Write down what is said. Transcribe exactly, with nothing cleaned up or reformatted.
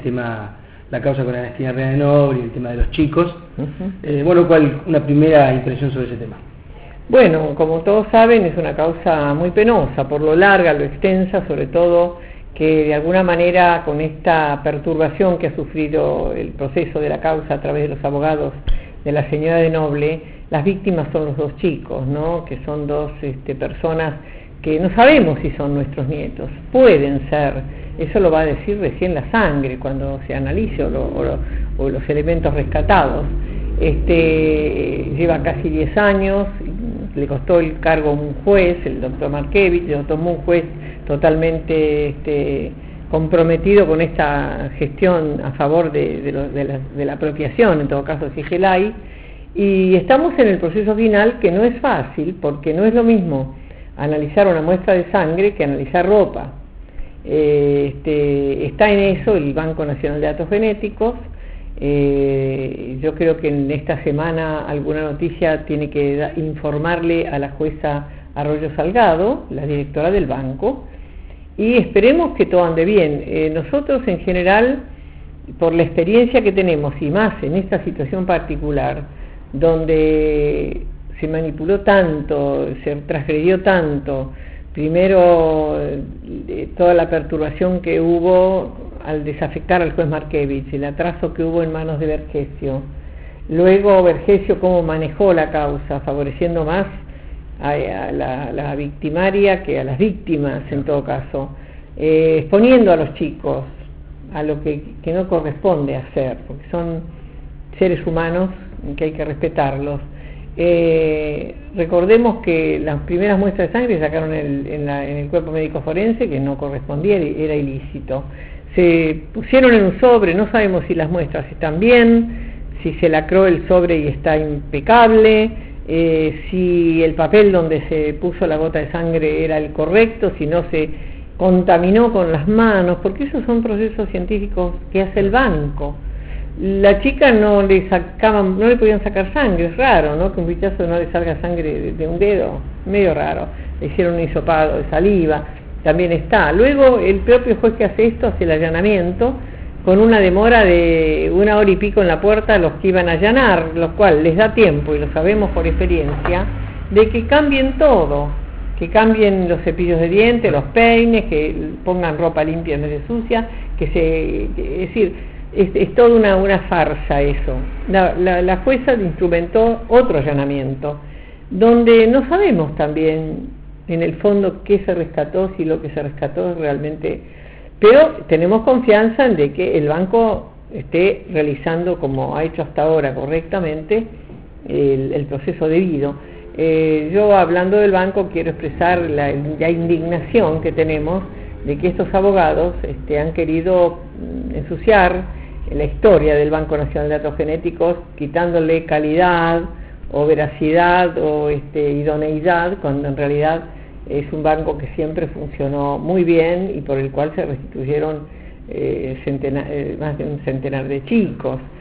tema, la causa con Ernestina Reina de Noble y el tema de los chicos. Uh-huh. Eh, bueno, ¿cuál una primera impresión sobre ese tema? Bueno, como todos saben, es una causa muy penosa, por lo larga, lo extensa, sobre todo que de alguna manera con esta perturbación que ha sufrido el proceso de la causa a través de los abogados de la señora de Noble, las víctimas son los dos chicos, ¿no? Que son dos este, personas que no sabemos si son nuestros nietos, pueden ser, eso lo va a decir recién la sangre cuando se analice o, lo, o, lo, o los elementos rescatados. Este, lleva casi diez años, le costó el cargo un juez, el doctor Markevich, lo tomó un juez totalmente este, comprometido con esta gestión a favor de, de, lo, de, la, de la apropiación, en todo caso Sigelay, y estamos en el proceso final que no es fácil, porque no es lo mismo analizar una muestra de sangre que analizar ropa. Eh, este, está en eso el Banco Nacional de Datos Genéticos. Eh, yo creo que en esta semana alguna noticia tiene que da, informarle a la jueza Arroyo Salgado, la directora del banco, y esperemos que todo ande bien. Eh, nosotros en general, por la experiencia que tenemos y más en esta situación particular, donde se manipuló tanto, se transgredió tanto, primero eh, toda la perturbación que hubo al desafectar al juez Markevich, el atraso que hubo en manos de Vergesio, luego Vergesio cómo manejó la causa, favoreciendo más a, a la, la victimaria que a las víctimas en todo caso, eh, exponiendo a los chicos a lo que, que no corresponde hacer, porque son seres humanos que hay que respetarlos. Eh, recordemos que las primeras muestras de sangre se sacaron en el, en, la, en el cuerpo médico forense, que no correspondía, era ilícito. Se pusieron en un sobre, no sabemos si las muestras están bien, si se lacró el sobre y está impecable, eh, si el papel donde se puso la gota de sangre era el correcto, si no se contaminó con las manos, porque esos son procesos científicos que hace el banco. La chica no le sacaban, no le podían sacar sangre, es raro, ¿no? Que un bichazo no le salga sangre de, de un dedo, medio raro. Le hicieron un hisopado de saliva, también está. Luego el propio juez que hace esto hace el allanamiento con una demora de una hora y pico en la puerta a los que iban a allanar, lo cual les da tiempo, y lo sabemos por experiencia, de que cambien todo, que cambien los cepillos de dientes, los peines, que pongan ropa limpia en vez de sucia, que se, que, es decir, Es, es toda una, una farsa eso. La, la, la jueza instrumentó otro allanamiento, donde no sabemos también en el fondo qué se rescató, si lo que se rescató es realmente... Pero tenemos confianza en de que el banco esté realizando, como ha hecho hasta ahora correctamente, el, el proceso debido. Eh, yo, hablando del banco, quiero expresar la, la indignación que tenemos de que estos abogados este, han querido ensuciar la historia del Banco Nacional de Datos Genéticos, quitándole calidad o veracidad o este, idoneidad, cuando en realidad es un banco que siempre funcionó muy bien y por el cual se restituyeron eh, centena, eh, más de un centenar de chicos.